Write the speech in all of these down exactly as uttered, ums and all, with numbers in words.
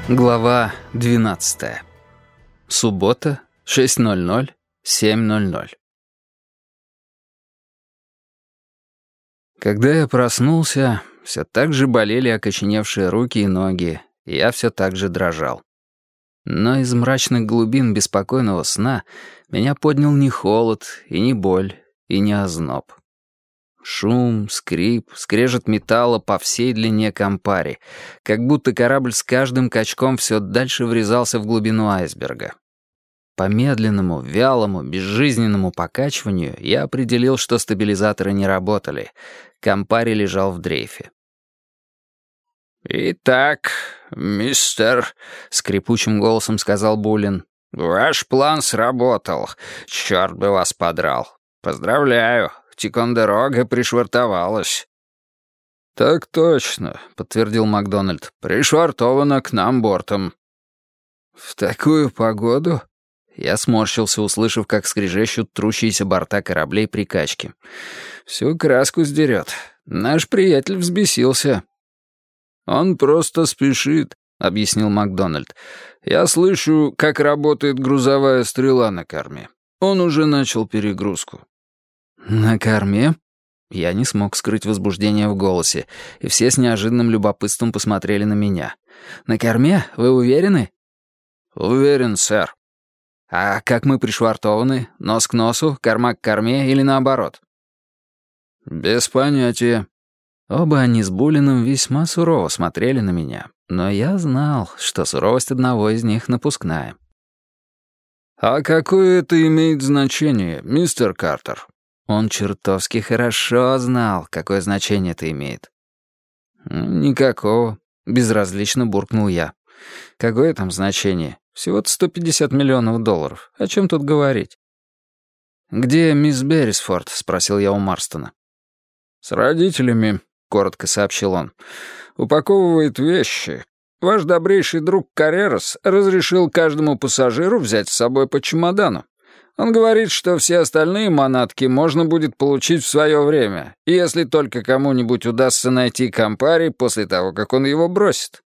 Глава двенадцатая. Суббота, шесть ноль ноль, семь ноль ноль. Когда я проснулся, все так же болели окоченевшие руки и ноги, и я все так же дрожал. Но из мрачных глубин беспокойного сна меня поднял не холод, и не боль, и не озноб. Шум, скрип, скрежет металла по всей длине Кампари, как будто корабль с каждым качком все дальше врезался в глубину айсберга. По медленному, вялому, безжизненному покачиванию я определил, что стабилизаторы не работали. Кампари лежал в дрейфе. «Итак, мистер», — скрипучим голосом сказал Буллин, — «ваш план сработал. Черт бы вас подрал. Поздравляю. Тикондерога пришвартовалась». «Так точно», — подтвердил Макдональд. «Пришвартована к нам бортом». «В такую погоду?» Я сморщился, услышав, как скрежещут трущиеся борта кораблей при качке. «Всю краску сдерет. Наш приятель взбесился». «Он просто спешит», — объяснил Макдональд. «Я слышу, как работает грузовая стрела на корме. Он уже начал перегрузку». «На корме?» Я не смог скрыть возбуждение в голосе, и все с неожиданным любопытством посмотрели на меня. «На корме? Вы уверены?» «Уверен, сэр». «А как мы пришвартованы? Нос к носу, корма к корме или наоборот?» «Без понятия». Оба они с Булиным весьма сурово смотрели на меня, но я знал, что суровость одного из них напускная. «А какое это имеет значение, мистер Картер?» Он чертовски хорошо знал, какое значение это имеет. «Никакого», — безразлично буркнул я. «Какое там значение? Всего-то сто пятьдесят миллионов долларов. О чем тут говорить?» «Где мисс Беррисфорд?» — спросил я у Марстона. «С родителями», — коротко сообщил он. «Упаковывает вещи. Ваш добрейший друг Каррерас разрешил каждому пассажиру взять с собой по чемодану. Он говорит, что все остальные манатки можно будет получить в свое время, если только кому-нибудь удастся найти Кампари после того, как он его бросит».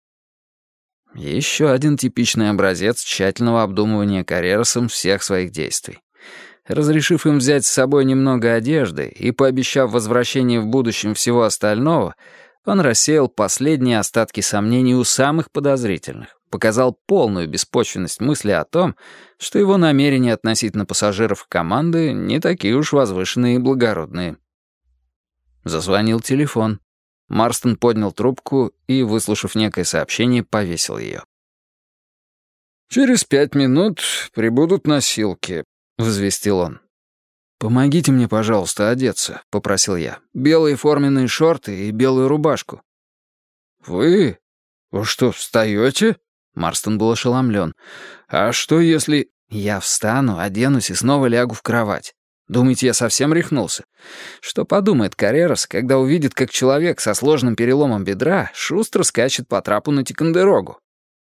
Еще один типичный образец тщательного обдумывания Каррерасом всех своих действий. Разрешив им взять с собой немного одежды и пообещав возвращение в будущем всего остального, он рассеял последние остатки сомнений у самых подозрительных, показал полную беспочвенность мысли о том, что его намерения относительно пассажиров команды не такие уж возвышенные и благородные. Зазвонил телефон. Марстон поднял трубку и, выслушав некое сообщение, повесил ее. «Через пять минут прибудут носилки», — возвестил он. «Помогите мне, пожалуйста, одеться», — попросил я. «Белые форменные шорты и белую рубашку». «Вы? Вы что, встаете?» Марстон был ошеломлен. «А что, если...» «Я встану, оденусь и снова лягу в кровать. Думаете, я совсем рехнулся? Что подумает Каррерас, когда увидит, как человек со сложным переломом бедра шустро скачет по трапу на Тикондерогу?»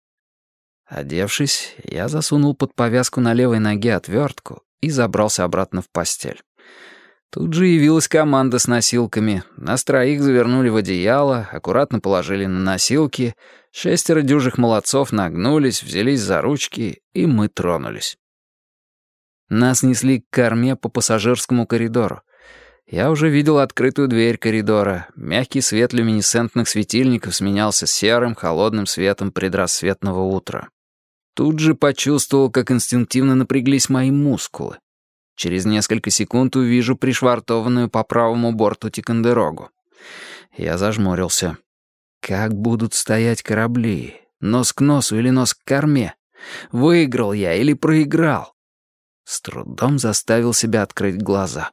Одевшись, я засунул под повязку на левой ноге отвертку и забрался обратно в постель. Тут же явилась команда с носилками. Нас троих завернули в одеяло, аккуратно положили на носилки. Шестеро дюжих молодцов нагнулись, взялись за ручки, и мы тронулись. Нас несли к корме по пассажирскому коридору. Я уже видел открытую дверь коридора. Мягкий свет люминесцентных светильников сменялся серым, холодным светом предрассветного утра. Тут же почувствовал, как инстинктивно напряглись мои мускулы. Через несколько секунд увижу пришвартованную по правому борту Тикондерогу. Я зажмурился. Как будут стоять корабли? Нос к носу или нос к корме? Выиграл я или проиграл? С трудом заставил себя открыть глаза.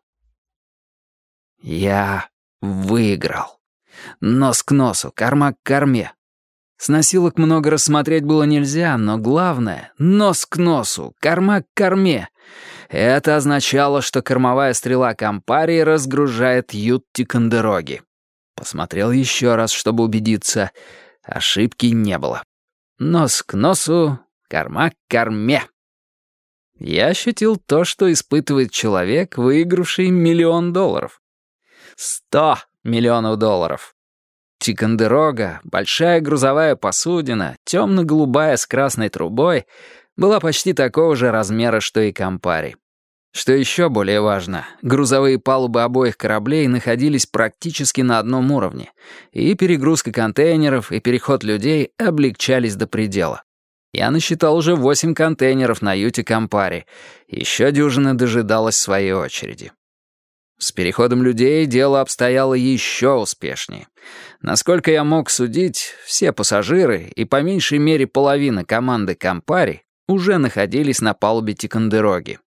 Я выиграл. Нос к носу, корма к корме. С носилок много рассмотреть было нельзя, но главное — нос к носу, корма к корме. Это означало, что кормовая стрела Кампари разгружает ют Тикондероги. Посмотрел еще раз, чтобы убедиться. Ошибки не было. Нос к носу, корма к корме. Я ощутил то, что испытывает человек, выигравший миллион долларов. Сто миллионов долларов. Тикондерога, большая грузовая посудина, темно-голубая с красной трубой, была почти такого же размера, что и Кампари. Что еще более важно, грузовые палубы обоих кораблей находились практически на одном уровне, и перегрузка контейнеров и переход людей облегчались до предела. Я насчитал уже восемь контейнеров на юте Кампари, еще дюжина дожидалась своей очереди. С переходом людей дело обстояло еще успешнее. Насколько я мог судить, все пассажиры и по меньшей мере половина команды Кампари уже находились на палубе Тикондероги.